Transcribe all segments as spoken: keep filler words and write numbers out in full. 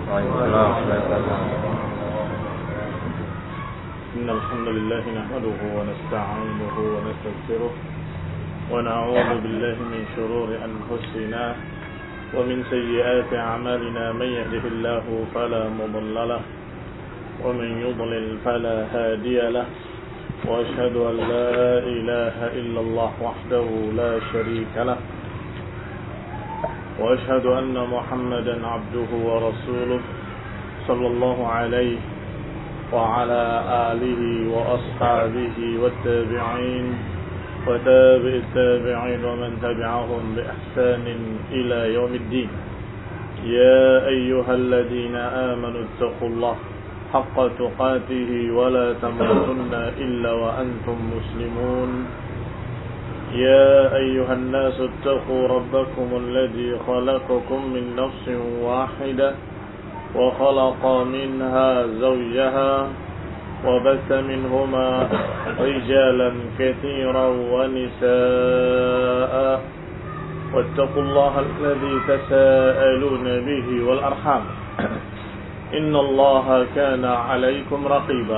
إن الحمد لله نحمده ونستعينه ونستغفره ونعوذ بالله من شرور أنفسنا ومن سيئات أعمالنا من يهده الله فلا مضل له ومن يضلل فلا هادي له وأشهد أن لا إله إلا الله وحده لا شريك له وأشهد أن محمدا عبده ورسوله صلى الله عليه وعلى آله وأصحابه والتابعين وتابع التابعين ومن تبعهم بإحسان إلى يوم الدين. يا أيها الذين آمنوا اتقوا الله حق تقاته ولا تموتن إلا وأنتم مسلمون. يا أيها الناس اتقوا ربكم الذي خلقكم من نفس واحدة وخلق منها زوجها وبث منهما رجالا كثيرا ونساء واتقوا الله الذي تساءلون به والأرحام إن الله كان عليكم رقيبا.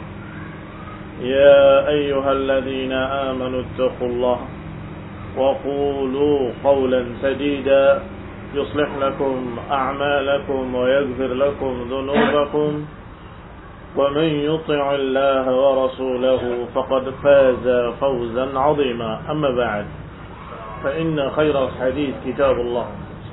يا أيها الذين آمنوا اتقوا الله وقولوا قولا سديدا يصلح لكم أعمالكم ويغفر لكم ذنوبكم ومن يطع الله ورسوله فقد فاز فوزا عظيما. أما بعد فإن خير الحديث كتاب الله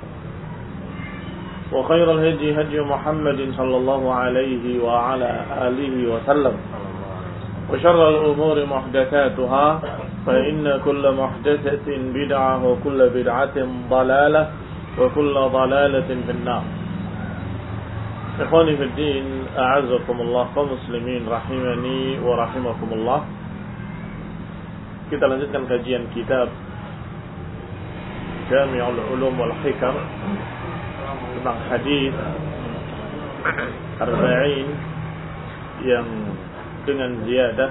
وخير الهدي هدي محمد صلى الله عليه وعلى آله وسلم وشر الأمور محدثاتها فإن كل محدثة بدعة وكل بدعة ضلالة وكل ضلالة في النار. Ikhwani fi din, a'azzakumullah, kaum muslimin rahimani wa rahimakumullah. Kita lanjutkan kajian kitab Jami'ul Ulum wal Hikam tentang hadis arba'in yang dengan ziyadah.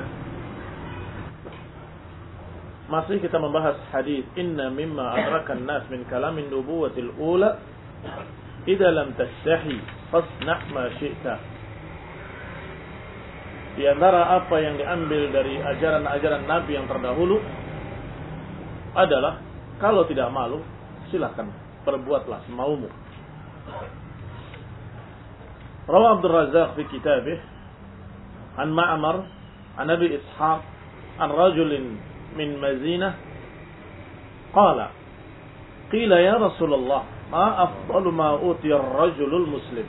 Masih kita membahas hadis inna mimma adrakan nas min kalamin nubuwatil ula idza lam tastahi fasna' ma syi'ta. Di antara apa yang diambil dari ajaran-ajaran Nabi yang terdahulu adalah kalau tidak malu silakan perbuatlah semaumu. Rawi Abdul Razzaq fi kitabih an Ma'mar an Abi Ishaq an rajulin min Mazinah qala qila ya Rasulullah ma afdalu ma utiya ar-rajulul muslim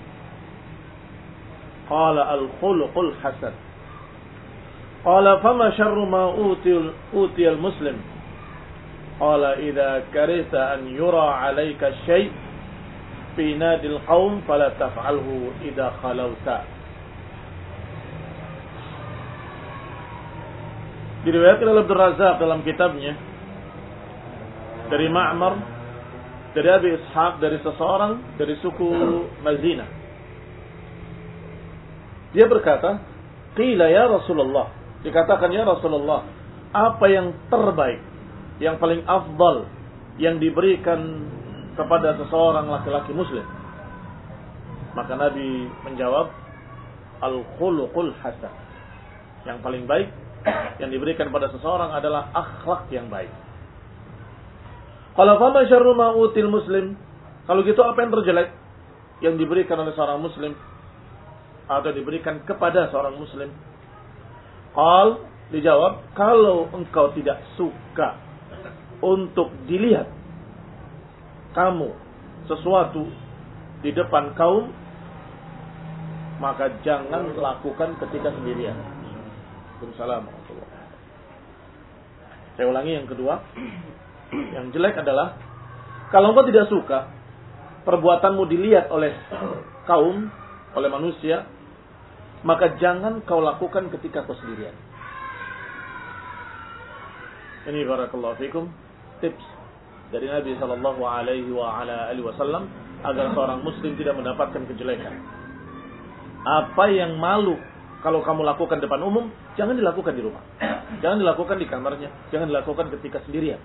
qala al-khuluqul hasan qala fama sharru ma utiya utiya al-muslim qala idza karita an yura 'alayka shay' fi nadil qaum fala taf'alhu idza khalawta. Diriwayatkan oleh Abdul Razzaq dalam kitabnya dari Ma'mar dari Abi Ishaq dari seseorang dari suku Mazinah. Dia berkata, qila ya Rasulullah, dikatakan ya Rasulullah, apa yang terbaik, yang paling afdal yang diberikan kepada seseorang laki-laki muslim? Maka Nabi menjawab, al-khuluqul hasan. Yang paling baik yang diberikan pada seseorang adalah akhlak yang baik. Qala fama syarru ma util muslim? Kalau gitu apa yang terjelek yang diberikan oleh seorang muslim atau diberikan kepada seorang muslim? Qal, dijawab, kalau engkau tidak suka untuk dilihat kamu sesuatu di depan kaum, maka jangan lakukan ketika sendirian. Assalamualaikum. Saya ulangi yang kedua. Yang jelek adalah kalau engkau tidak suka perbuatanmu dilihat oleh kaum, oleh manusia, maka jangan kau lakukan ketika kau sendirian. Ini barakallahu fikum tips dari Nabi sallallahu alaihi wa ala alihi wasallam agar seorang muslim tidak mendapatkan kejelekan. Apa yang malu kalau kamu lakukan depan umum, jangan dilakukan di rumah. Jangan dilakukan di kamarnya, jangan dilakukan ketika sendirian.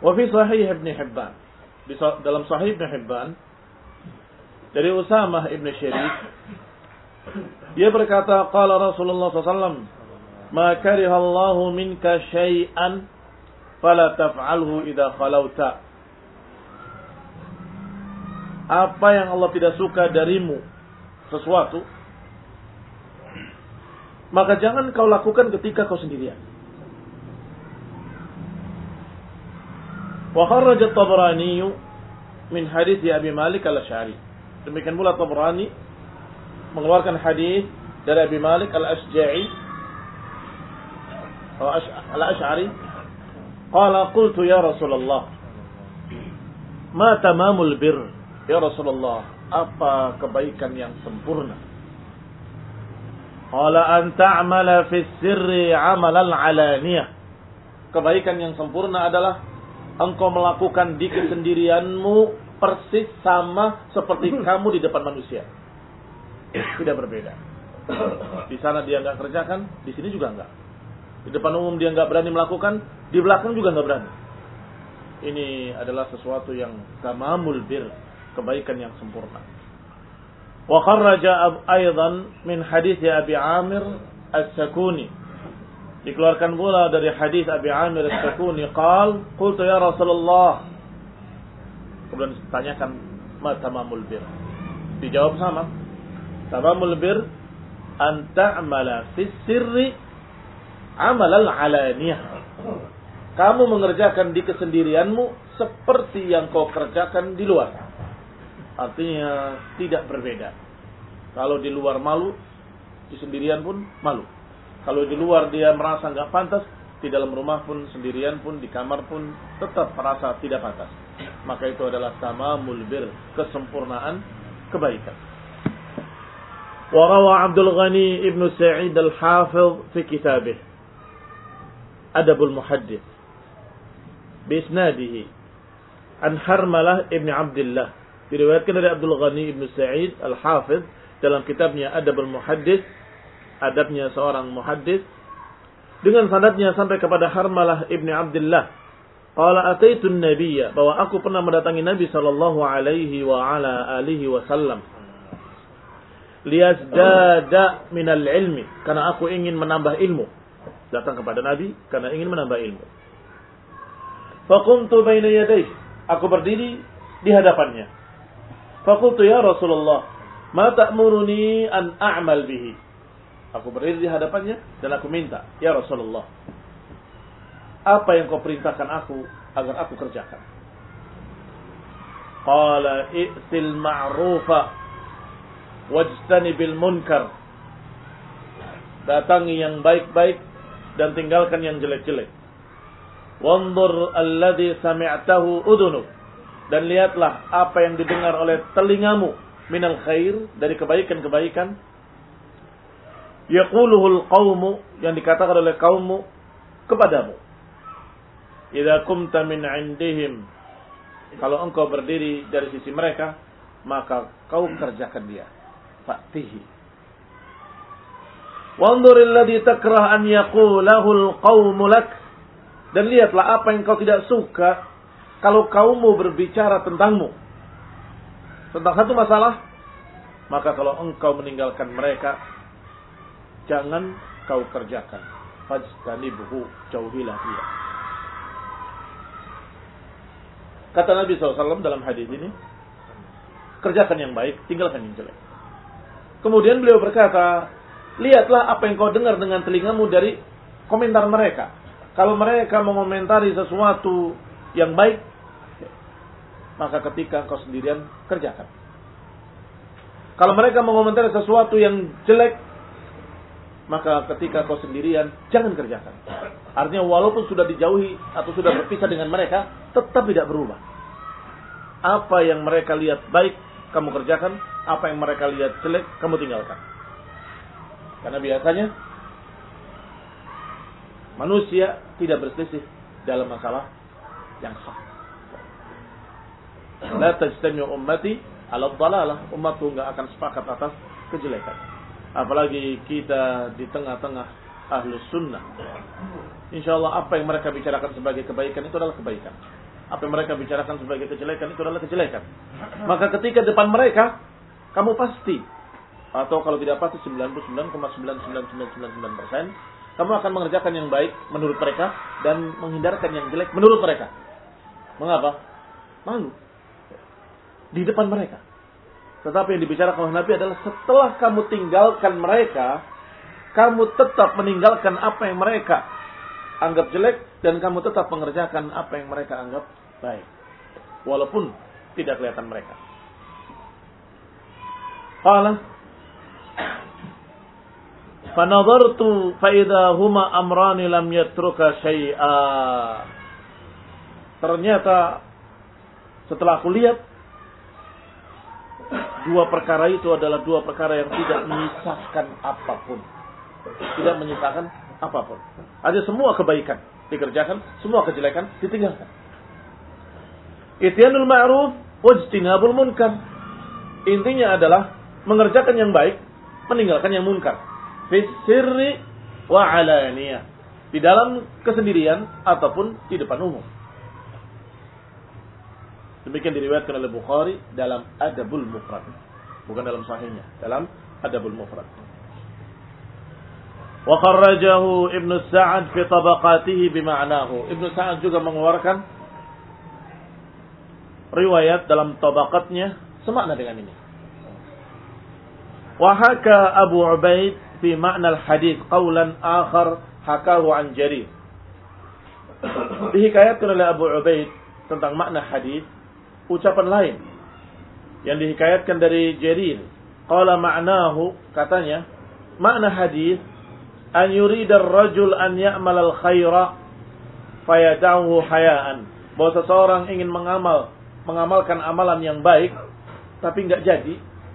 Wa fi sahih Ibn Hibban, di dalam sahih Ibn Hibban dari Usamah Ibn Syarif, dia berkata, qala Rasulullah sallallahu alaihi wasallam, ma kariha Allahu minka syai'an fala taf'alhu idza khalauta. Apa yang Allah tidak suka darimu, sesuatu, maka jangan kau lakukan ketika kau sendirian. Wa kharraja at-Tabrani min hadits Abi Malik al-Asy'ari. Demikian pula Tabrani mengeluarkan hadis dari Abi Malik al-Asy'ari atau al-Asy'ari, qala qultu ya Rasulullah, ma tamamul birr? Ya Rasulullah, apa kebaikan yang sempurna? Qala an ta'mala fi sirri 'amalan 'alaniyah. Kebaikan yang sempurna adalah engkau melakukan di kesendirianmu persis sama seperti kamu di depan manusia. Tidak berbeda. Di sana dia enggak kerjakan, di sini juga enggak. Di depan umum dia enggak berani melakukan, di belakang juga enggak berani. Ini adalah sesuatu yang tamamul bir, kebaikan yang sempurna. Wa kharraja aidan min hadits Abi Amir As-Sakuni. Dikeluarkan pula dari hadis Abi Amir As-Sakuni, qal qultu ya Rasulullah. Kemudian ditanyakan, ma tamamul bir? Dijawab sama. Tamamul bir an ta'mala fi sirri 'amal al-'alaniyah. Kamu mengerjakan di kesendirianmu seperti yang kau kerjakan di luar. Artinya tidak berbeda. Kalau di luar malu, di sendirian pun malu. Kalau di luar dia merasa enggak pantas, di dalam rumah pun, sendirian pun, di kamar pun tetap merasa tidak pantas. Maka itu adalah tamamul bir, kesempurnaan kebaikan. Wa rawa Abdul Ghani Ibn Sa'id Al-Hafidh fi kitabih Adabul Muhaddits bi isnadihi an Harmalah Ibn Abdullah. Diriwayatkan dari Abdul Ghani Ibn Sa'id Al-Hafidh dalam kitabnya Adabul Muhaddits, adabnya seorang muhaddis, dengan sanadnya sampai kepada Harmalah Ibn Abdullah. Qala ataitu an-nabiyya, bahwa aku pernah mendatangi Nabi sallallahu alaihi wa ala alihi wasallam. Liyazdada minal ilmi, karena aku ingin menambah ilmu. Datang kepada Nabi karena ingin menambah ilmu. Faqumtu baina yadayhi, aku berdiri di hadapannya. Faqultu ya Rasulullah, ma ta'muruni an a'mal bihi? Aku berdiri di hadapannya dan aku minta, ya Rasulullah, apa yang kau perintahkan aku agar aku kerjakan? Qala i'til ma'rufa wajtanibil munkar. Datangi yang baik-baik dan tinggalkan yang jelek-jelek. Wanzur alladhi sami'tahu udhunuk, dan lihatlah apa yang didengar oleh telingamu minal khair, dari kebaikan-kebaikan. Yaquluhul qawmu, yang dikatakan oleh kaummu kepadamu. Idza kumta min indihim, kalau engkau berdiri dari sisi mereka, maka kau kerjakan dia. Fa'tihi. Wanzuril ladzi takrah an yaqulahul qawmu lak, dan lihatlah apa yang kau tidak suka kalau kaummu berbicara tentangmu tentang satu masalah, maka kalau engkau meninggalkan mereka, jangan kau kerjakan. Fajtanibhu, jauhilah dia. Kata Nabi shallallahu alaihi wasallam dalam hadis ini, kerjakan yang baik, tinggalkan yang jelek. Kemudian beliau berkata, lihatlah apa yang kau dengar dengan telingamu dari komentar mereka. Kalau mereka mengomentari sesuatu yang baik, maka ketika kau sendirian, kerjakan. Kalau mereka mengomentari sesuatu yang jelek, maka ketika kau sendirian, jangan kerjakan. Artinya walaupun sudah dijauhi atau sudah berpisah dengan mereka, tetap tidak berubah. Apa yang mereka lihat baik, kamu kerjakan. Apa yang mereka lihat jelek, kamu tinggalkan. Karena biasanya manusia tidak berselisih dalam masalah yang sah. La tajtami ummati ala dhalalah. Umatku enggak akan sepakat atas kejelekan. Apalagi kita di tengah-tengah ahlus sunnah. Insyaallah apa yang mereka bicarakan sebagai kebaikan itu adalah kebaikan. apa yang mereka bicarakan sebagai kejelekan itu adalah kejelekan. Maka ketika depan mereka, kamu pasti, atau kalau tidak pasti sembilan puluh sembilan koma sembilan sembilan sembilan sembilan sembilan persen, kamu akan mengerjakan yang baik menurut mereka dan menghindarkan yang jelek menurut mereka. Mengapa? Malu di depan mereka. Tetapi yang dibicarakan oleh Nabi adalah setelah kamu tinggalkan mereka, kamu tetap meninggalkan apa yang mereka anggap jelek dan kamu tetap mengerjakan apa yang mereka anggap baik, walaupun tidak kelihatan mereka. Qala fanadhartu fa idza huma amrani lam yatruka syai'a. Ternyata setelah aku lihat, dua perkara itu adalah dua perkara yang tidak menyisakan apapun. Tidak menyisakan apapun. Ada semua kebaikan dikerjakan, semua kejelekan ditinggalkan. Ityanul ma'ruf wajtinabul munkar. Intinya adalah mengerjakan yang baik, meninggalkan yang munkar. Fi sirri wa alaniyah. Di dalam kesendirian ataupun di depan umum. Demikian diriwayatkan oleh Bukhari dalam Adabul Mufrad. Bukan dalam sahihnya, dalam Adabul Mufrad. Wa kharrajahu Ibnu Sa'ad fi tabaqatihi bima'nahu. Ibnu Sa'ad juga mengeluarkan riwayat dalam tabaqatnya semakna dengan ini. Wa haka Abu Ubaid fi ma'na al-hadits qawlan akhar hakahu an Jarir. Dihikayatkan oleh Abu Ubaid tentang makna hadis ucapan lain yang dihikayatkan dari Jarir. Qala ma'nahu, katanya makna hadis an yurida ar-rajul an ya'mal al-khaira fayada'uhu hayaan. Bahwa seseorang ingin mengamal mengamalkan amalan yang baik tapi enggak jadi,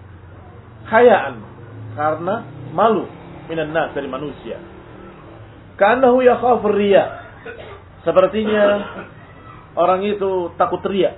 hayaan, karena malu minan nas, dari manusia. Ka'annahu yakhafu riya. Sepertinya orang itu takut riya.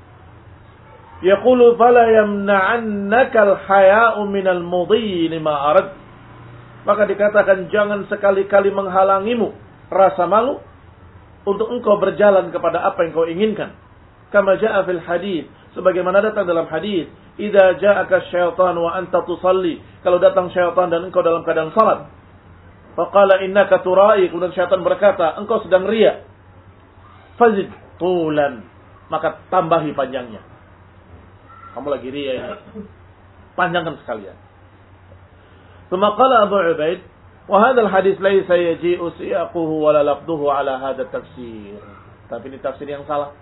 Yaqulu fala yamna'annaka al-haya'u minal mudhi lima arad. Maka dikatakan jangan sekali-kali menghalangimu rasa malu untuk engkau berjalan kepada apa yang kau inginkan. Kama ja'a fil hadis, sebagaimana datang dalam hadis, idza ja'aka syaitan wa anta tusalli, kalau datang syaitan dan engkau dalam keadaan salat. Faqala innaka tura'i, kemudian syaitan berkata, engkau sedang riya. Fazid tulan, maka tambahi panjangnya. Kamu lagi riya ini, panjangkan sekalian. Thumma qala Abu Ubaid, wa hadzal hadis laysa yaji'u siyaquhu wa la lafdhuhu ala hadha tafsir. Tapi ini tafsir yang salah.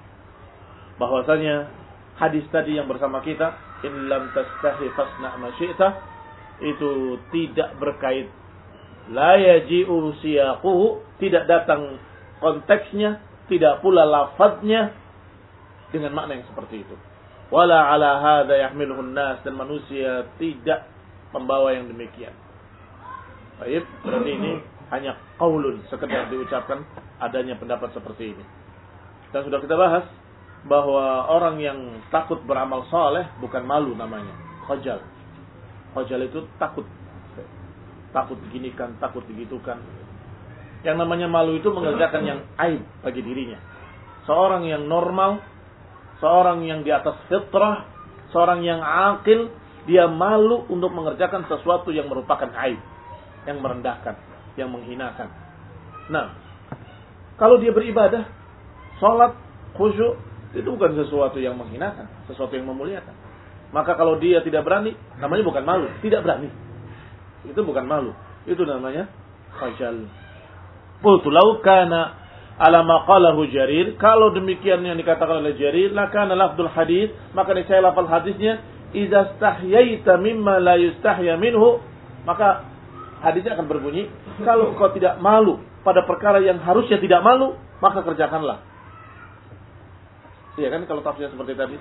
Bahwasanya hadis tadi yang bersama kita, in lam tastahi fasna' ma syi'ta, itu tidak berkait. La yaji'u siyaquhu, tidak datang konteksnya, tidak pula lafadznya dengan makna yang seperti itu. Wala ala hadza yahmiluhu an-nas, dan manusia tidak membawa yang demikian. Baik, berarti ini hanya qaulun, sekedar diucapkan adanya pendapat seperti ini. Dan sudah kita bahas bahwa orang yang takut beramal saleh bukan malu namanya, khajal. Khajal itu takut. Takut diginikan, takut digitukan. Yang namanya malu itu mengerjakan yang aib bagi dirinya. Seorang yang normal, seorang yang di atas fitrah, seorang yang akil, dia malu untuk mengerjakan sesuatu yang merupakan aib, yang merendahkan, yang menghinakan. Nah, kalau dia beribadah, salat, khusyuk, itu bukan sesuatu yang menghinakan, sesuatu yang memuliakan. Maka kalau dia tidak berani, namanya bukan malu, tidak berani. Itu bukan malu, itu namanya khajal. Qultu law kana ala ma qalahu Jarir, kalau demikian yang dikatakan oleh Jarir, la kana lafdul hadis, maka niscaya lafal hadisnya idza stahyaita mimma la yustahya minhu, maka hadisnya akan berbunyi, kalau kau tidak malu pada perkara yang harusnya tidak malu, maka kerjakanlah. Iya kan, kalau tafsirnya seperti tadi,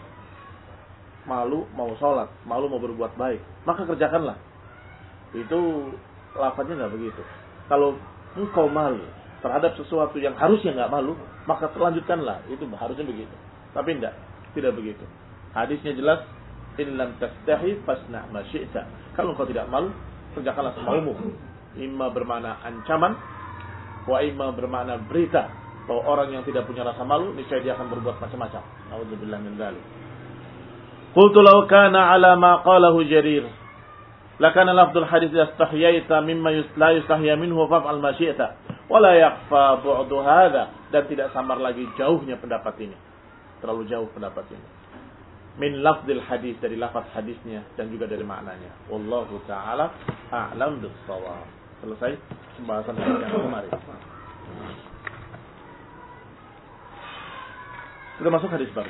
malu mau sholat, malu mau berbuat baik, maka kerjakanlah. Itu lafaznya nggak begitu. Kalau engkau malu terhadap sesuatu yang harusnya nggak malu, maka lanjutkanlah. Itu harusnya begitu. Tapi tidak, tidak begitu. Hadisnya jelas, in lam tastahi fasna' ma syi'ta. Kalau engkau tidak malu, kerjakanlah semaumu. Imma bermakna ancaman, wa imma bermakna berita. bahwa orang yang tidak punya rasa malu niscaya dia akan berbuat macam-macam. Nauzubillah min dzalik. Qultu law kana ala ma qalahu Jarir lakana lafdul hadits yastahyaita mimma la yastahya minhu fa'al ma syi'ta wa la yakhfa bu'du hadha, dan tidak samar lagi jauhnya pendapat ini. Terlalu jauh pendapat ini. Min lafdil hadis, dari lafaz hadisnya dan juga dari maknanya. Wallahu taala a'lam bis-shawab. Selesai pembahasan yang kemarin. Sudah masuk hadis baru.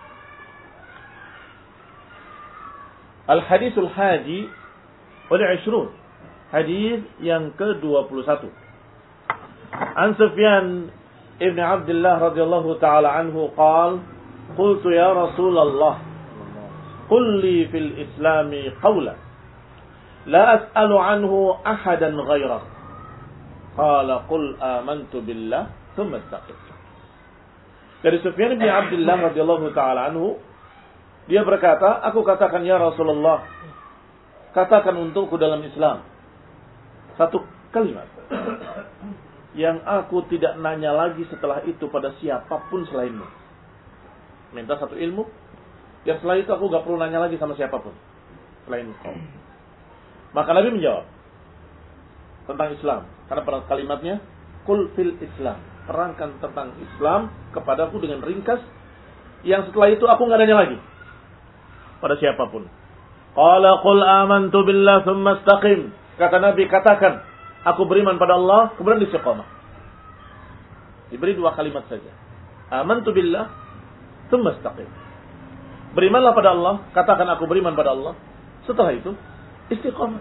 Al-hadisul hadi wal ishrun. Hadis yang ke dua puluh satu. An Sufyan ibn Abdullah radhiyallahu taala anhu qala qultu ya Rasulullah qul li fil islami qawlan la as'alu anhu ahadan ghairak. Qala qul amantu billah thumma istaqim. Dari Sufyan bin Abdullah radhiyallahu taala anhu, dia berkata, aku katakan ya Rasulullah, katakan untukku dalam Islam satu kalimat yang aku tidak nanya lagi setelah itu pada siapapun selainmu. Minta satu ilmu yang setelah itu aku gak perlu nanya lagi sama siapapun selain kau. Maka Nabi menjawab tentang Islam, karena pada kalimatnya qul fil Islam, terangkan tentang Islam kepadaku dengan ringkas, yang setelah itu aku gak nanya lagi pada siapapun. Qala qul amantu billah thumma istaqim. Kata Nabi, katakan aku beriman pada Allah, kemudian istiqamah. Diberi dua kalimat saja. Amantu billah thumma istaqim. Berimanlah pada Allah, katakan aku beriman pada Allah. Setelah itu istiqamah.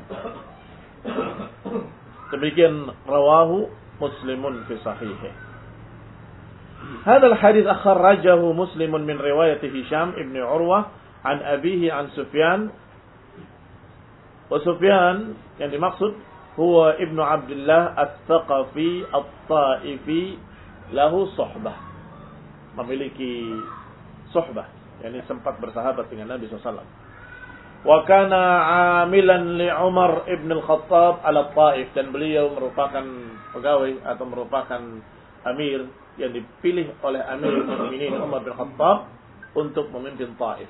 Demikian rawahu Muslimun fi sahihih. Hadal hadis akhrajahu Muslimun min riwayat Hisham ibn Urwah an abihi an Sufyan. Wa Sufyan yang dimaksud huwa ibnu Abdullah At-Thaqafi At-Taifi, lahu suhbah, memiliki suhbah, yakni sempat bersahabat dengan Nabi sallallahu alaihi wasallam. Wa kana amilan li Umar ibn al-Khattab ala Taif, dan beliau merupakan pegawai atau merupakan amir yang dipilih oleh Amirul Mukminin Umar bin Khattab untuk memimpin Taif.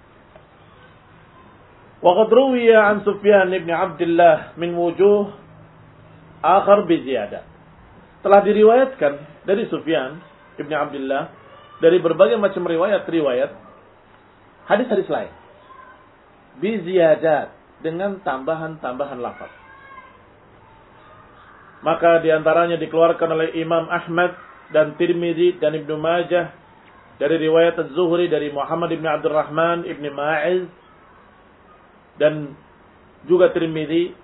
Wa qad ruwiya an Sufyan ibn Abdullah min wujuh akhar bi ziyadah. Telah diriwayatkan dari Sufyan ibn Abdullah dari berbagai macam riwayat-riwayat hadis-hadis lain. Bi ziyadat, dengan tambahan-tambahan lafaz. Maka diantaranya dikeluarkan oleh Imam Ahmad dan Tirmidzi dan Ibnu Majah dari riwayat Az-Zuhri dari Muhammad ibn Abdurrahman ibn Ma'iz, dan juga Tirmidzi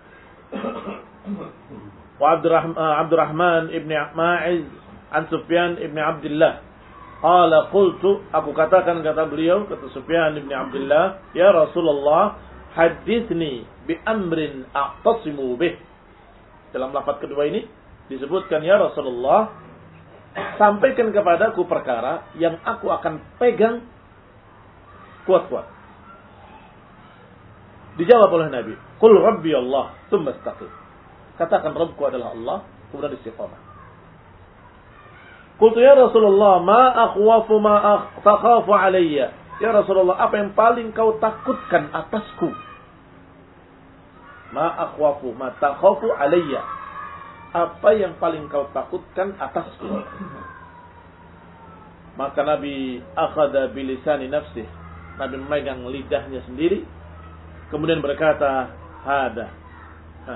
wa Abdurrahman, Abdurrahman ibn Ma'iz an Sufyan ibn Abdullah. Qala qultu, aku katakan, kata beliau, kata Sufyan ibn Abdullah, ya Rasulullah, hadithni bi amrin a'tasimu bih. Dalam lafaz kedua ini disebutkan, ya Rasulullah, sampaikan kepadaku perkara yang aku akan pegang kuat-kuat. Dijawab oleh Nabi, qul rabbi Allah tsumma istaqim. Katakan Rabbku adalah Allah, kemudian istiqamah. Qultu ya Rasulullah, ma akhwafu ma takhafu alayya. Ya Rasulullah, apa yang paling kau takutkan atasku? Ma akhwafu ma takhafu alayya. Apa yang paling kau takutkan atasku? Maka Nabi akhadha bilisani nafsih. Nabi memegang lidahnya sendiri, kemudian berkata, hada. Ha.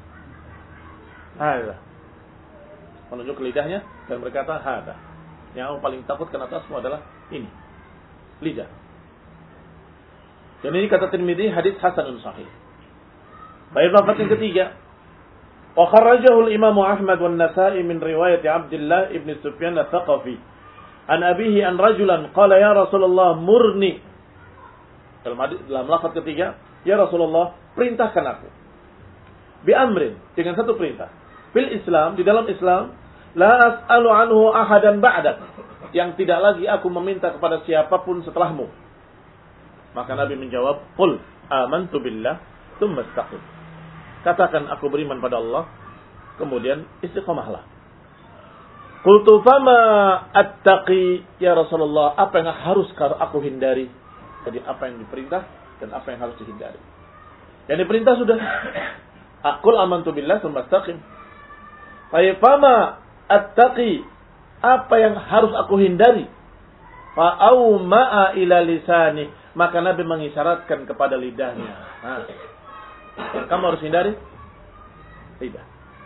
Hada. Menunjuk ke lidahnya dan berkata, hada. Yang aku paling takutkan atasmu adalah ini, lidah. Dan ini kata Tirmidzi, hadis hasanun sahih. Baik, lafaz yang ketiga. Wa kharrajahu al-Imam Ahmad wan Nasa'i min riwayat Abdullah ibn Sufyan Ats-Tsaqafi an abihi an rajulan qala ya Rasulullah murni. Dalam hadis, dalam lafaz ketiga, ya Rasulullah, perintahkan aku. Bi amrin, dengan satu perintah. Fil Islam, di dalam Islam, la as'alu anhu ahadan ba'dak, yang tidak lagi aku meminta kepada siapapun setelahmu. Maka Nabi menjawab, qul amantu billah tsumma istaqim. Katakan aku beriman pada Allah, kemudian istiqamahlah. Qultu fama attaqi ya Rasulullah, apa yang harus aku hindari? Jadi apa yang diperintah dan apa yang harus dihindari. Yang diperintah sudah. Aqul amantu billah tsumma istaqim. Fa fama attaqi, apa yang harus aku hindari? Fa au ma'a ila lisani, maka Nabi mengisyaratkan kepada lidahnya. Nah, kamu harus hindari lidah.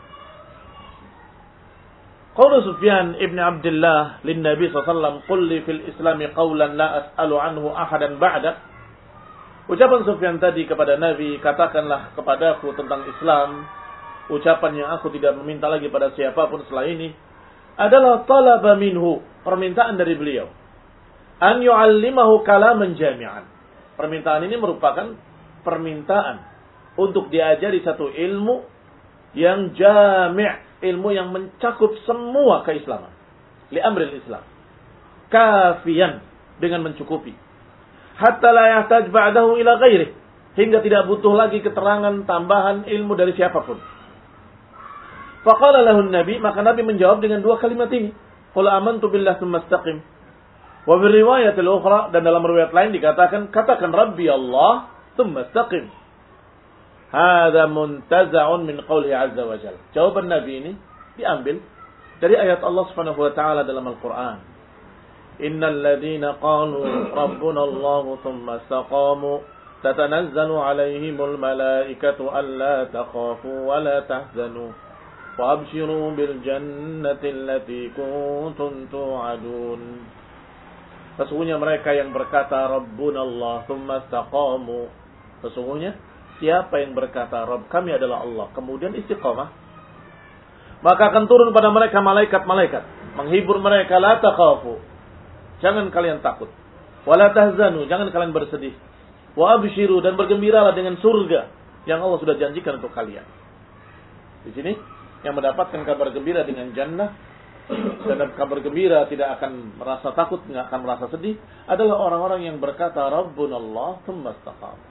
Qaulu Sufyan ibn Abdullah lin Nabi sallallahu alaihi wasallam, "Qul li fil Islam qawlan la as'alu anhu ahadan ba'da." Ucapan Sufyan tadi kepada Nabi, katakanlah kepadaku tentang Islam ucapan yang aku tidak meminta lagi pada siapapun setelah ini, adalah talaba minhu, permintaan dari beliau, an yu'allimahu kalaman jami'an. Permintaan ini merupakan permintaan untuk diajari satu ilmu yang jami', ilmu yang mencakup semua keislaman. Li amril Islam. Kafian, dengan mencukupi. Hatta la yahtaj ba'dahu ila ghairih, hingga tidak butuh lagi keterangan tambahan ilmu dari siapapun. Faqala lahu Nabi, maka Nabi menjawab dengan dua kalimat ini. Qul amantu billah tsumma istaqim. Wa fi riwayat al-ukhra, dan dalam riwayat lain dikatakan, katakan Rabbi Allah tsumma istaqim. Hadza muntaza'un min qawlihi 'azza wa jalla. Jawaban Nabi ini diambil dari ayat Allah Subhanahu wa taala dalam Al-Qur'an. Innal ladzina qalu rabbuna Allah tsumma istaqamu tatanazzalu 'alaihimul malaikatu alla takhafu wa la tahzanu wa abshiru bil jannati allati kuntum tu'adun. Sesungguhnya mereka yang berkata Rabbuna Allah tsumma istaqamu, sesungguhnya siapa yang berkata Rabb kami adalah Allah, kemudian istiqamah, maka akan turun pada mereka malaikat-malaikat menghibur mereka, la takhafu, jangan kalian takut, wala tahzanu, jangan kalian bersedih, wa abshiru, dan bergembiralah dengan surga yang Allah sudah janjikan untuk kalian. Di sini yang mendapatkan kabar gembira dengan jannah dan kabar gembira tidak akan merasa takut, tidak akan merasa sedih, adalah orang-orang yang berkata Rabbuna Allah tsumma istaqamu.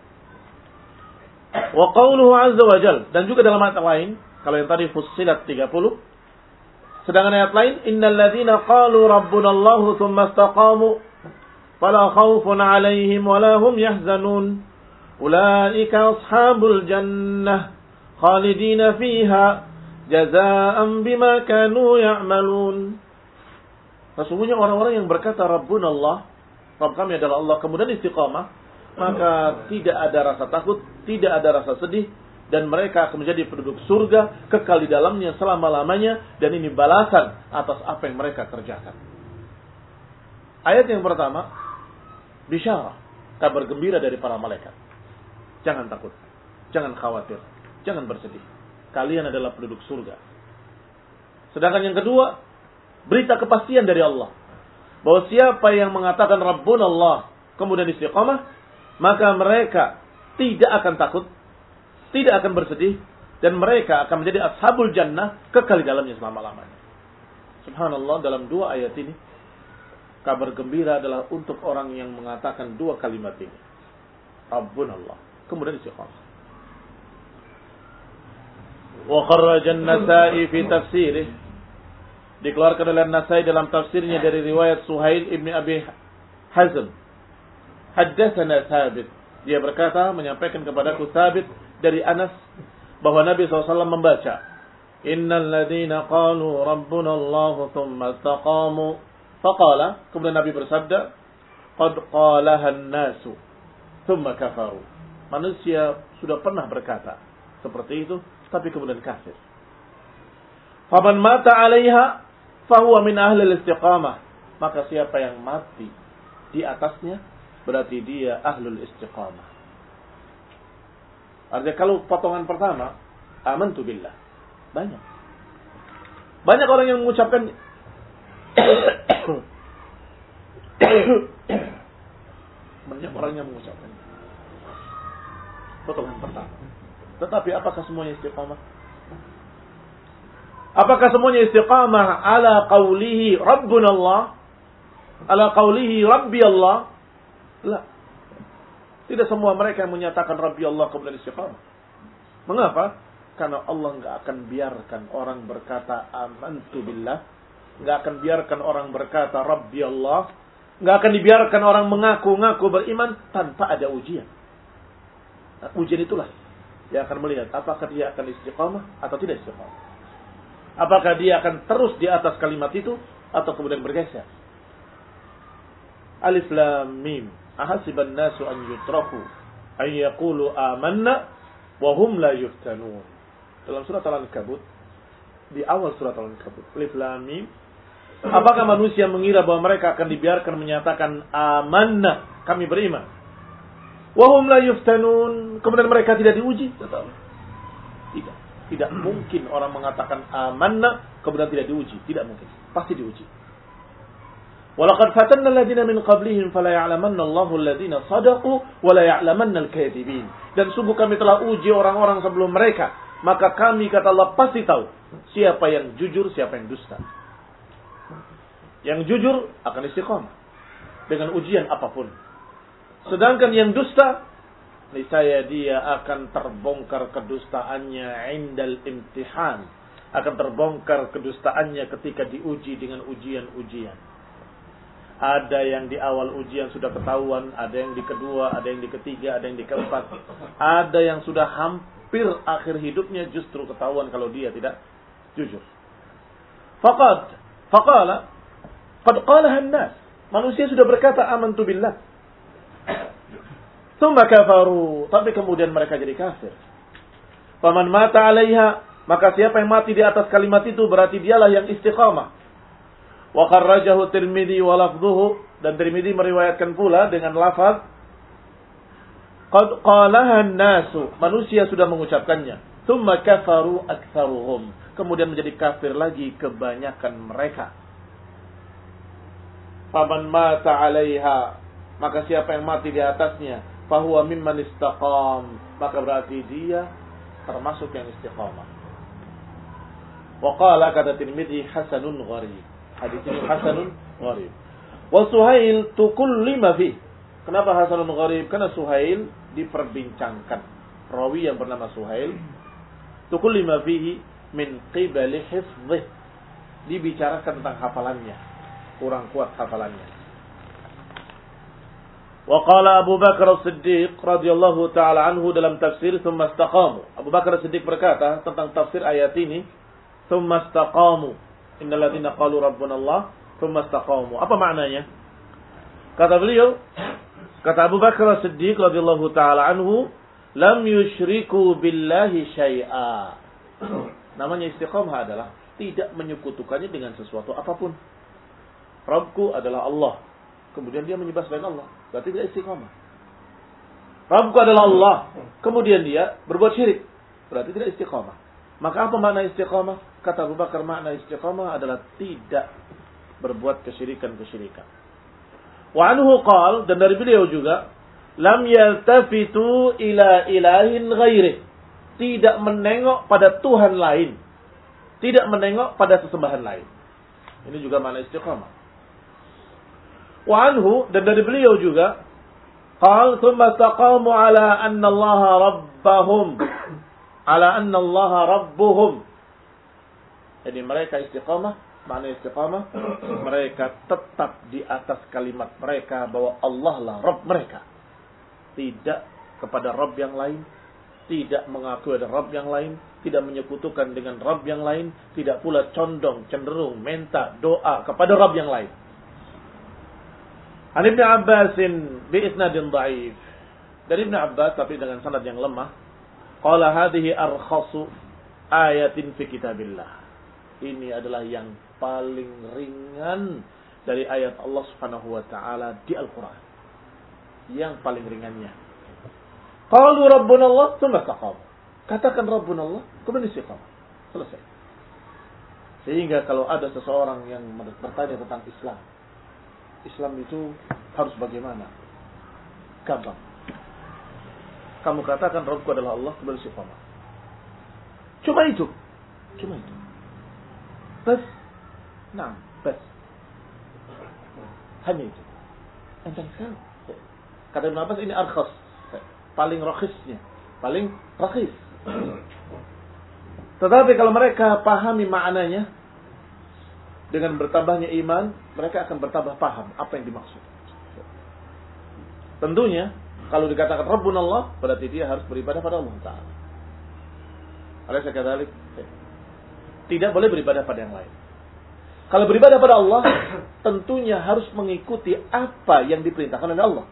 Wa qawluhu 'azza wa jalla, dan juga dalam ayat lain, kalau yang tadi Fussilat tiga puluh, sedangkan ayat lain, innal ladzina qalu rabbuna Allah tsumma istaqamu fala khaufun 'alaihim wala hum yahzanun ulaika ashabul jannah khalidina fiha jazaa'an bima kanu ya'malun. Sesungguhnya orang-orang yang berkata Rabbuna Allah, Rabb kami adalah Allah, kemudian istiqamah, maka tidak ada rasa takut, tidak ada rasa sedih, dan mereka akan menjadi penduduk surga, kekal di dalamnya selama-lamanya, dan ini balasan atas apa yang mereka kerjakan. Ayat yang pertama, bisyarah, kabar gembira dari para malaikat. Jangan takut, jangan khawatir, jangan bersedih. Kalian adalah penduduk surga. Sedangkan yang kedua, berita kepastian dari Allah, bahwa siapa yang mengatakan Rabbuna Allah, kemudian istiqamah, maka mereka tidak akan takut, tidak akan bersedih, dan mereka akan menjadi ashabul jannah, kekal di dalamnya selama-lamanya. Subhanallah, dalam dua ayat ini kabar gembira adalah untuk orang yang mengatakan dua kalimat ini, Rabbuna Allah, kemudian istiqamah. Wa kharraja an-Nasa'i fi tafsirih, dikeluarkan oleh An-Nasa'i dalam tafsirnya dari riwayat Suhail ibn Abi Hazm. Haddatsana Thabit, dia berkata, menyampaikan kepadaku Thabit dari Anas, bahwa Nabi shallallahu alaihi wasallam membaca, innal ladzina qalu rabbuna Allah tsumma istaqamu faqala, kemudian Nabi bersabda, qad qalaha an-nasu tsumma kafaru. Manusia sudah pernah berkata seperti itu, tapi kemudian kafir. Faman mata 'alaiha fahuwa min ahli al-istiqamah, maka siapa yang mati di atasnya berarti dia ahlul istiqamah. Artinya kalau potongan pertama, amantu billah, banyak. Banyak orang yang mengucapkan banyak orang yang mengucapkan potongan pertama. Tetapi apakah semuanya istiqamah? Apakah semuanya istiqamah ala qawlihi Rabbuna Allah, ala qawlihi Rabbi Allah? La. Tidak semua mereka yang menyatakan Rabbi Allah kemudian istiqamah. Mengapa? Karena Allah enggak akan biarkan orang berkata amantu billah nggak akan biarkan orang berkata Rabbi Allah, nggak akan dibiarkan orang mengaku-ngaku beriman tanpa ada ujian. Nah, ujian itulah yang akan melihat apakah dia akan istiqamah atau tidak istiqamah. Apakah dia akan terus di atas kalimat itu atau kemudian bergeser. Alif Lam Mim. Ahasiban nasu an yutraku an yaqulu amanna wa hum la yuftanun. Dalam surat Al-Ankabut, di awal surat Al-Ankabut, Alif Lam Mim. Apakah manusia mengira bahwa mereka akan dibiarkan menyatakan amanna, kami beriman, wa hum la yuftanun, kemudian mereka tidak diuji? Tidak. Tidak mungkin orang mengatakan amanna kemudian tidak diuji. Tidak mungkin. Pasti diuji. Walaqad fatanna alladziina min qablihim fala ya'lamanna Allahu alladziina shadaqu wa la ya'lamanna al-kadzibin. Dan sungguh kami telah uji orang-orang sebelum mereka, maka kami, kata Allah, pasti tahu siapa yang jujur, siapa yang dusta. Yang jujur akan istiqamah dengan ujian apapun. Sedangkan yang dusta, niscaya dia akan terbongkar kedustaannya indal imtihan. Akan terbongkar kedustaannya ketika diuji dengan ujian-ujian. Ada yang di awal ujian sudah ketahuan, ada yang di kedua, ada yang di ketiga, ada yang di keempat. Ada yang sudah hampir akhir hidupnya justru ketahuan kalau dia tidak jujur. Faqad, faqala, qad qalaha an-nas. Manusia sudah berkata amantu billah. Tsumma kafaru, tapi kemudian mereka jadi kafir. Faman mata 'alaiha, maka siapa yang mati di atas kalimat itu berarti dialah yang istiqamah. Wa kharrajahu Tirmidzi wa lafdhuhu, dan Tirmidzi meriwayatkan pula dengan lafaz qad qalaha an-nasu, manusia sudah mengucapkannya. Tsumma kafaru aktsaruhum, kemudian menjadi kafir lagi kebanyakan mereka. Faman mata 'alaiha, maka siapa yang mati di atasnya, fahuwa mimman istaqam, maka berarti dia termasuk yang istiqamah. Wa qala, kata Tirmidzi, hasanun gharib. Hadis ini hasanun gharib. Wa Suhail tukullima fi. Kenapa hasanun gharib? Karena Suhail diperbincangkan. Rawi yang bernama Suhail tukullima fihi min qibali hifdhih. Dibicarakan tentang hafalannya. Kurang kuat hafalannya. Wa qala Abu Bakar As-Siddiq radhiyallahu taala anhu dalam tafsir tsumma istaqamu. Abu Bakar As-Siddiq berkata tentang tafsir ayat ini, tsumma istaqamu. Innal ladzina qalu rabbuna Allah tsumma istaqamu. Apa maknanya? Kata beliau, kata Abu Bakar As-Siddiq radhiyallahu taala anhu, lam yusyriku billahi syai'a. Namanya istiqamah adalah tidak menyekutukannya dengan sesuatu apapun. Rabbku adalah Allah. Kemudian dia menyembah selain Allah, berarti tidak istiqamah. Rabbku adalah Allah, kemudian dia berbuat syirik, berarti tidak istiqamah. Maka apa makna istiqamah? Kata Abu Bakar, makna istiqamah adalah tidak berbuat kesyirikan-kesyirikan. Wa anhu qal, dan dari beliau juga, lam yaltafitu ila ilahin ghairi, tidak menengok pada Tuhan lain, tidak menengok pada sesembahan lain. Ini juga makna istiqamah. Wa anhu, dan dari beliau juga, qal thumma istaqamu ala anna Allah rabbahum, ala anna Allah rabbuhum. Jadi mereka istiqamah, makna istiqamah, mereka tetap di atas kalimat mereka bahwa Allah lah Rabb mereka. Tidak kepada Rabb yang lain, tidak mengakui ada Rabb yang lain, tidak menyekutukan dengan Rabb yang lain, tidak pula condong, cenderung, minta, doa kepada Rabb yang lain. An Ibn Abbas bi isnadin dhaif. Dari Ibn Abbas tapi dengan sanad yang lemah. Qala hadhihi arkhasu ayatin fi kitabillah. Ini adalah yang paling ringan dari ayat Allah Subhanahu wa taala di Al-Qur'an. Yang paling ringannya. Qalu rabbuna Allah tsumma istaqamu. Katakan rabbuna Allah, kemudian istiqamah. Selesai. Sehingga kalau ada seseorang yang bertanya tentang Islam, Islam itu harus bagaimana? Gampang. Kamu katakan Rabbku adalah Allah, kemudian istiqamah. Cuma itu. Cuma itu. Bas. Nah, bas. Hanya itu. Entah sekali. Kata Ibn Abbas ini arkhas. Paling rakhisnya. Paling rakhis. Tetapi kalau mereka pahami maknanya, dengan bertambahnya iman, mereka akan bertambah paham apa yang dimaksud. Tentunya, kalau dikatakan Rabbunallah, berarti dia harus beribadah pada Allah Ta'ala. Alaysa kadzalik? Tidak boleh beribadah pada yang lain. Kalau beribadah pada Allah, tentunya harus mengikuti apa yang diperintahkan oleh Allah.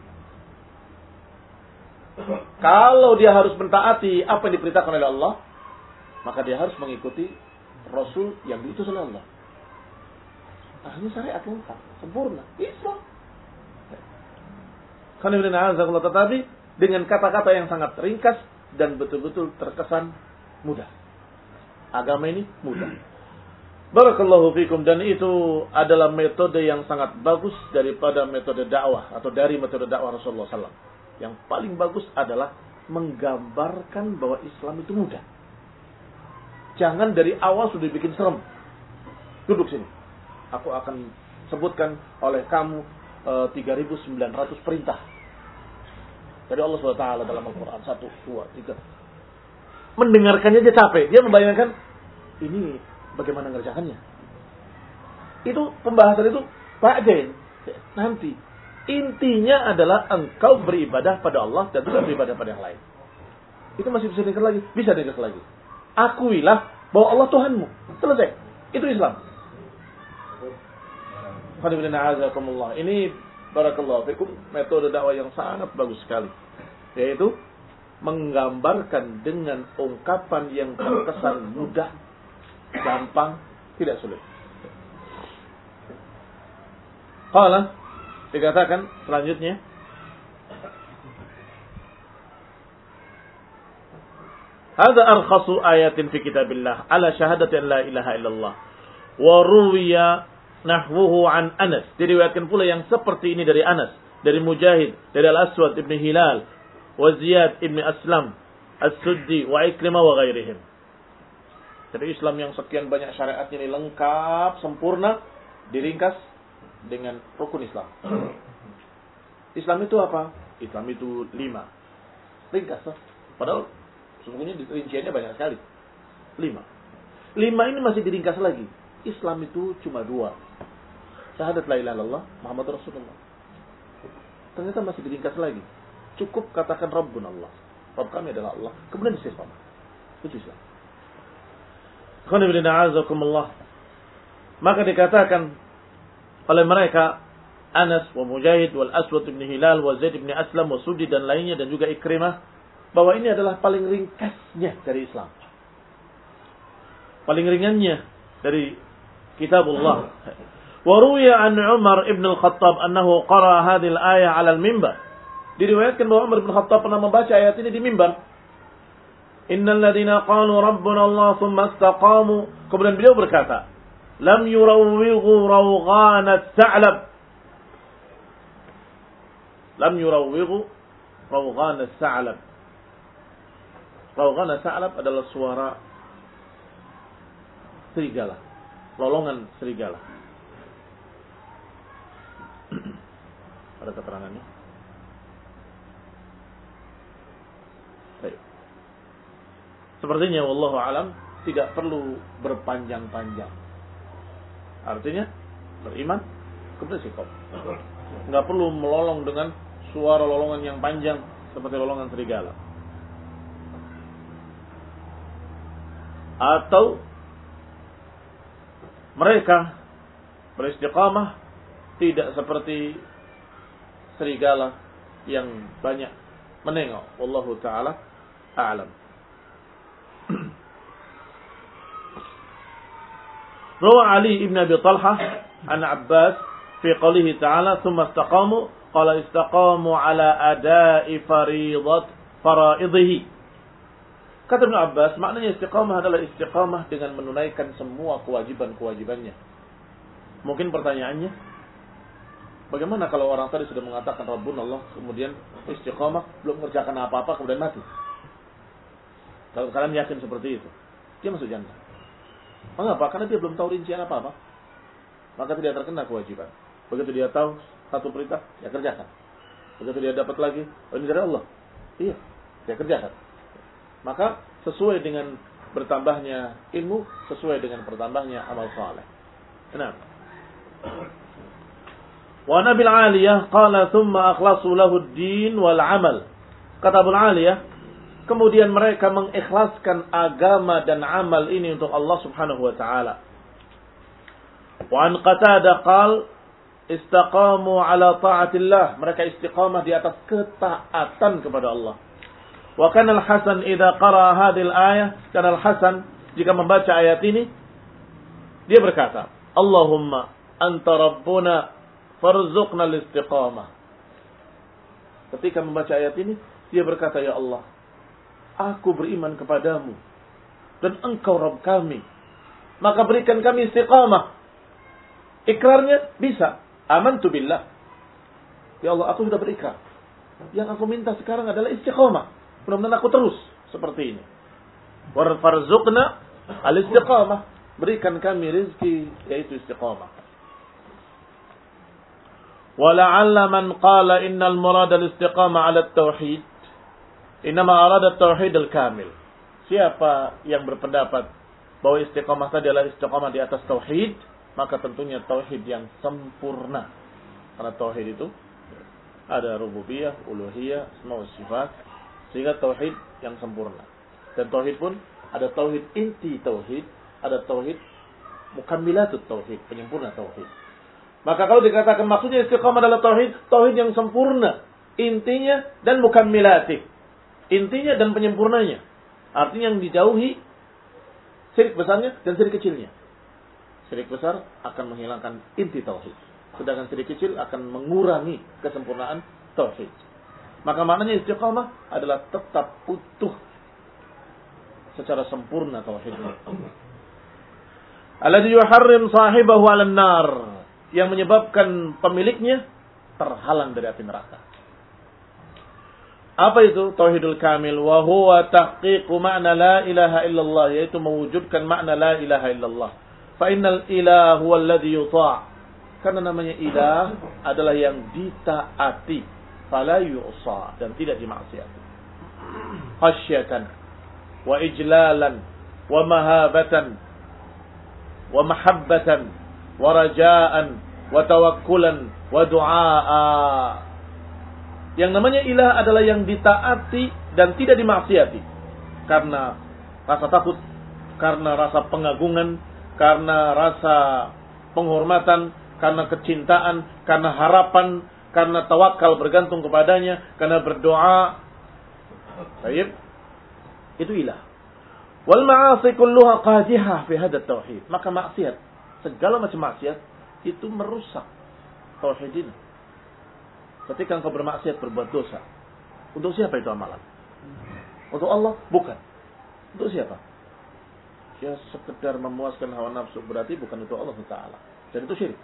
Kalau dia harus mentaati apa yang diperintahkan oleh Allah, maka dia harus mengikuti Rasul yang diutus oleh Allah. Akhirnya syariat lengkap, sempurna, Islam. Tetapi dengan kata-kata yang sangat ringkas dan betul-betul terkesan mudah. Agama ini mudah. Barakallahu fikum. Dan itu adalah metode yang sangat bagus daripada metode dakwah atau dari metode dakwah Rasulullah sallallahu alaihi wasallam. Yang paling bagus adalah menggambarkan bahwa Islam itu mudah. Jangan dari awal sudah bikin serem. Duduk sini. Aku akan sebutkan oleh kamu e, tiga ribu sembilan ratus perintah dari Allah subhanahu wa taala dalam Al-Quran. Satu, dua, tiga. Mendengarkannya aja capek. Dia membayangkan ini bagaimana ngerjakannya. Itu pembahasan itu ba'dain, nanti. Intinya adalah engkau beribadah pada Allah dan tidak beribadah pada yang lain. Itu masih bisa dengar lagi, bisa dengar lagi. Akuilah bahwa Allah Tuhanmu. Selesai. Itu Islam. Ini barakallahu fikum metode dakwah yang sangat bagus sekali. Yaitu menggambarkan dengan ungkapan yang terkesan mudah, gampang, tidak sulit. Qala, dikatakan selanjutnya, hadza arkhasu ayatin fi kitabillah ala syahadati an la ilaha illallah wa ruwiya nahwuhu an Anas. Diriwayatkan pula yang seperti ini dari Anas, dari Mujahid, dari Al-Aswad ibn Hilal, wa Ziyad ibn Aslam, As-Suddi, wa Ikrimah wa ghairihim. Jadi Islam yang sekian banyak syariatnya ini lengkap, sempurna, diringkas dengan rukun Islam. Islam itu apa? Islam itu lima. Ringkas. Padahal sesungguhnya rinciannya banyak sekali. Lima. Lima ini masih diringkas lagi. Islam itu cuma dua. Syahadat la ilaha illallah, Muhammad Rasulullah. Ternyata masih diringkas lagi. Cukup katakan Rabbunallah. Rabb kami adalah Allah. Kemudian istiqamah. Itu Islam. Maka dikatakan oleh mereka Anas wa Mujahid wal Aswad ibn Hilal wa Zaid ibn Aslam wa Sudi dan lainnya dan juga Ikrimah bahwa ini adalah paling ringkasnya dari Islam. Paling ringannya dari kitabullah. Wa ruwiya an Umar ibn al-Khattab annahu qara hadhihi al-ayah 'ala al-mimbar. Diriwayatkan bahwa Umar bin Khattab pernah membaca ayat ini di mimbar. Innal ladzina qalu rabbuna Allah tsumma istaqamu. Kemudian beliau berkata, lam yurawwighu rawghana as-sa'lab. Lam yurawwighu rawghana as-sa'lab. Rawghana as-sa'lab adalah suara serigala, lolongan serigala. Ada keterangannya? Baik. Sepertinya wallahu alam tidak perlu berpanjang-panjang. Artinya beriman kepada sikap. Enggak perlu melolong dengan suara lolongan yang panjang seperti lolongan serigala. Atau mereka beristiqamah tidak seperti serigala yang banyak menengok. Wallahu ta'ala a'lam. Rawa Ali ibn Abi Talha an Abbas fi qawlihi ta'ala thumma istaqamu qala istaqamu ala ada'i fariidat faraidhihi. Kata Ibn Abbas, maknanya istiqamah adalah istiqamah dengan menunaikan semua kewajiban-kewajibannya. Mungkin pertanyaannya, bagaimana kalau orang tadi sudah mengatakan Rabbunallah, kemudian istiqamah, belum mengerjakan apa-apa, kemudian mati? Kalau kalian yakin seperti itu, dia masuk jannah. Mengapa? Karena dia belum tahu rincian apa-apa. Maka tidak terkena kewajiban. Begitu dia tahu satu perintah, dia kerjakan. Begitu dia dapat lagi, oh ini dari Allah. Iya, dia kerjakan. Maka sesuai dengan bertambahnya ilmu, sesuai dengan bertambahnya amal saleh. Kenapa? Wa Nabil Aliyah qala thumma akhlasu lahu ad-din wal amal. Kata Abu Aliyah, kemudian mereka mengikhlaskan agama dan amal ini untuk Allah Subhanahu wa taala. Wa an Qatadah qala istaqamu ala ta'atillah. Mereka istiqamah di atas ketaatan kepada Allah. Wa kana Al-Hasan idza qara'a hadhihi al-ayah, kana Al-Hasan jika membaca ayat ini dia berkata, Allahumma anta rabbuna farzuqna al-istiqamah. Ketika membaca ayat ini, dia berkata, ya Allah, aku beriman kepadamu dan engkau Rabb kami, maka berikan kami istiqamah. Ikrarnya bisa, amantu billah. Ya Allah, aku sudah berikrar. Yang aku minta sekarang adalah istiqamah. Mudah-mudahan aku terus seperti ini. Farzuqna al-istiqamah. Berikan kami rezeki, yaitu istiqamah. ولعل من قال إن المراد الاستقامة على التوحيد إنما أراد التوحيد الكامل. Siapa yang berpendapat bahwa istiqamah tadi adalah istiqamah di atas tauhid, maka tentunya tauhid yang sempurna. Karena tauhid itu ada rububiyah, uluhiyah, asma wa sifat, sehingga tauhid yang sempurna. Dan tauhid pun ada tauhid inti tauhid, ada tauhid mukammilatut tauhid, penyempurna tauhid. Maka kalau dikatakan maksudnya istiqamah adalah tauhid, tauhid yang sempurna, intinya dan mukammilatih, intinya dan penyempurnanya. Artinya yang dijauhi syirik besarnya dan syirik kecilnya. Syirik besar akan menghilangkan inti tauhid, sedangkan syirik kecil akan mengurangi kesempurnaan tauhid. Maka maknanya istiqamah adalah tetap utuh secara sempurna tauhidnya. Alladhi yuharrim sahibahu 'alan nar, yang menyebabkan pemiliknya terhalang dari api neraka. Apa itu tauhidul kamil? Wa huwa tahqiqu ma'na la ilaha illallah, yaitu mewujudkan makna la ilaha illallah. Fa innal ilah huwa alladhi yuta'. Karena namanya ilah adalah yang ditaati, fala yu'sa, dan tidak dimaksiati. Khasyatan wa ijlalan wa mahabatan wa mahabbatan wa rajaan wa tawakkulan wa du'aa. Yang namanya ilah adalah yang ditaati dan tidak dimaksiati. Karena rasa takut, karena rasa pengagungan, karena rasa penghormatan, karena kecintaan, karena harapan, karena tawakal bergantung kepadanya, karena berdoa. Baik. Itu ilah. Wal ma'asi kulluha qadihah fi hadha tauhid. Maka maksiat, segala macam maksiat itu merusak tauhid ini. Ketika engkau bermaksiat, berbuat dosa, untuk siapa itu amalan? Untuk Allah? Bukan. Untuk siapa? Ya sekedar memuaskan hawa nafsu, berarti bukan untuk Allah Taala. Dan itu syirik.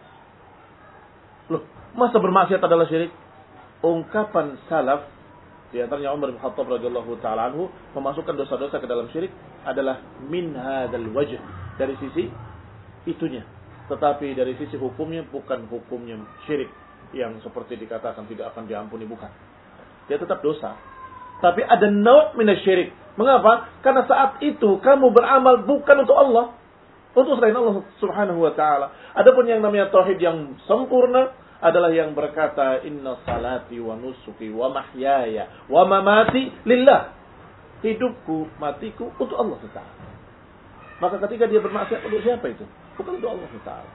Loh, masa bermaksiat adalah syirik? Ungkapan salaf, di antaranya Umar bin Khattab radhiyallahu taala anhu, memasukkan dosa-dosa ke dalam syirik adalah min hadzal wajh, dari sisi itunya. Tetapi dari sisi hukumnya bukan hukumnya syirik yang seperti dikatakan tidak akan diampuni, bukan. Dia tetap dosa. Tapi ada naw' minasyirik. Mengapa? Karena saat itu kamu beramal bukan untuk Allah, untuk selain Allah Subhanahu wa taala. Adapun yang namanya tauhid yang sempurna adalah yang berkata inna salati wa nusuki wa mahyaya wa mamati lillah. Hidupku, matiku untuk Allah Taala. Maka ketika dia bermaksiat untuk siapa itu? Bukan untuk Allah Taala.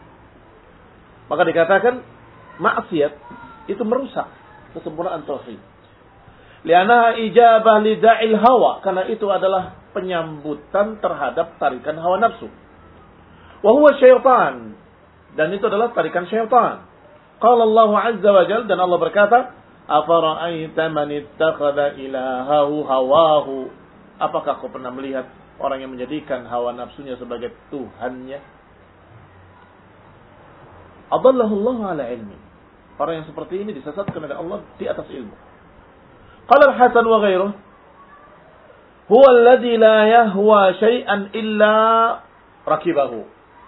Maka dikatakan maksiat itu merusak kesempurnaan tauhid. Li'annaha ijabah lida'il hawa, karena itu adalah penyambutan terhadap tarikan hawa nafsu. Wa huwa syaitan, dan itu adalah tarikan syaitan. Qala Allah azza wa jalla, dan Allah berkata, afara'aita man ittakhadha ilahahu hawahu. Apakah kau pernah melihat orang yang menjadikan hawa nafsunya sebagai tuhannya? Adallahu Allah ala ilmi. Orang yang seperti ini disesatkan oleh Allah di atas ilmu. Qala Al-Hasan wa ghairuh, huwa alladhi la yahwa syai'an illa rakibahu.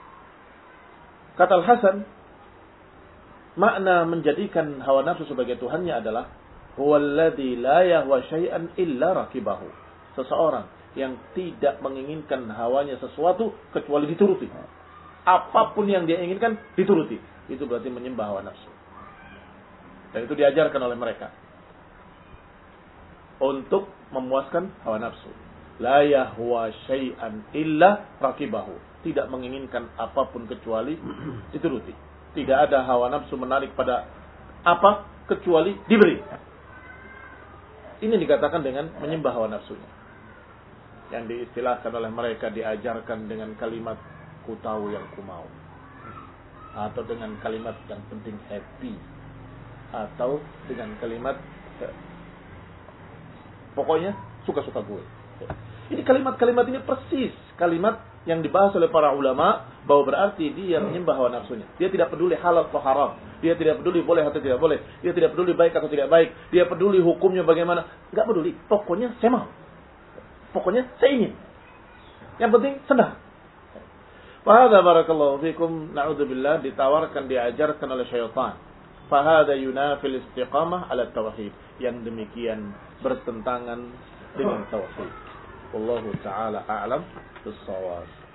Kata Al-Hasan, makna menjadikan hawa nafsu sebagai tuhannya adalah huwa alladhi la yahwa syai'an illa rakibahu. Seseorang yang tidak menginginkan hawanya sesuatu kecuali dituruti. Apapun yang dia inginkan dituruti. itu berarti menyembah hawa nafsu. Dan itu diajarkan oleh mereka untuk memuaskan hawa nafsu. La yahwa syai'an illa rakibahu. Tidak menginginkan apapun kecuali dituruti. Tidak ada hawa nafsu menarik pada apa kecuali diberi. Ini dikatakan dengan menyembah hawa nafsunya. Yang diistilahkan oleh mereka, diajarkan dengan kalimat ku tahu yang ku mau. Atau dengan kalimat yang penting happy. Atau dengan kalimat pokoknya suka-suka gue. Ini kalimat-kalimat ini persis kalimat yang dibahas oleh para ulama, bahwa berarti dia menyembah hawa nafsunya. Dia tidak peduli halal atau haram. Dia tidak peduli boleh atau tidak boleh. Dia tidak peduli baik atau tidak baik. Dia peduli hukumnya bagaimana. Enggak peduli. Pokoknya saya mau. Pokoknya saya ingin. Yang penting senang. Fahadha barakallahu fikum, na'udzubillah, ditawarkan, diajarkan oleh syaitan. Fahadha yunafil istiqamah ala tauhid. Yang demikian bertentangan dengan tauhid. Wallahu ta'ala a'lam bis-shawab.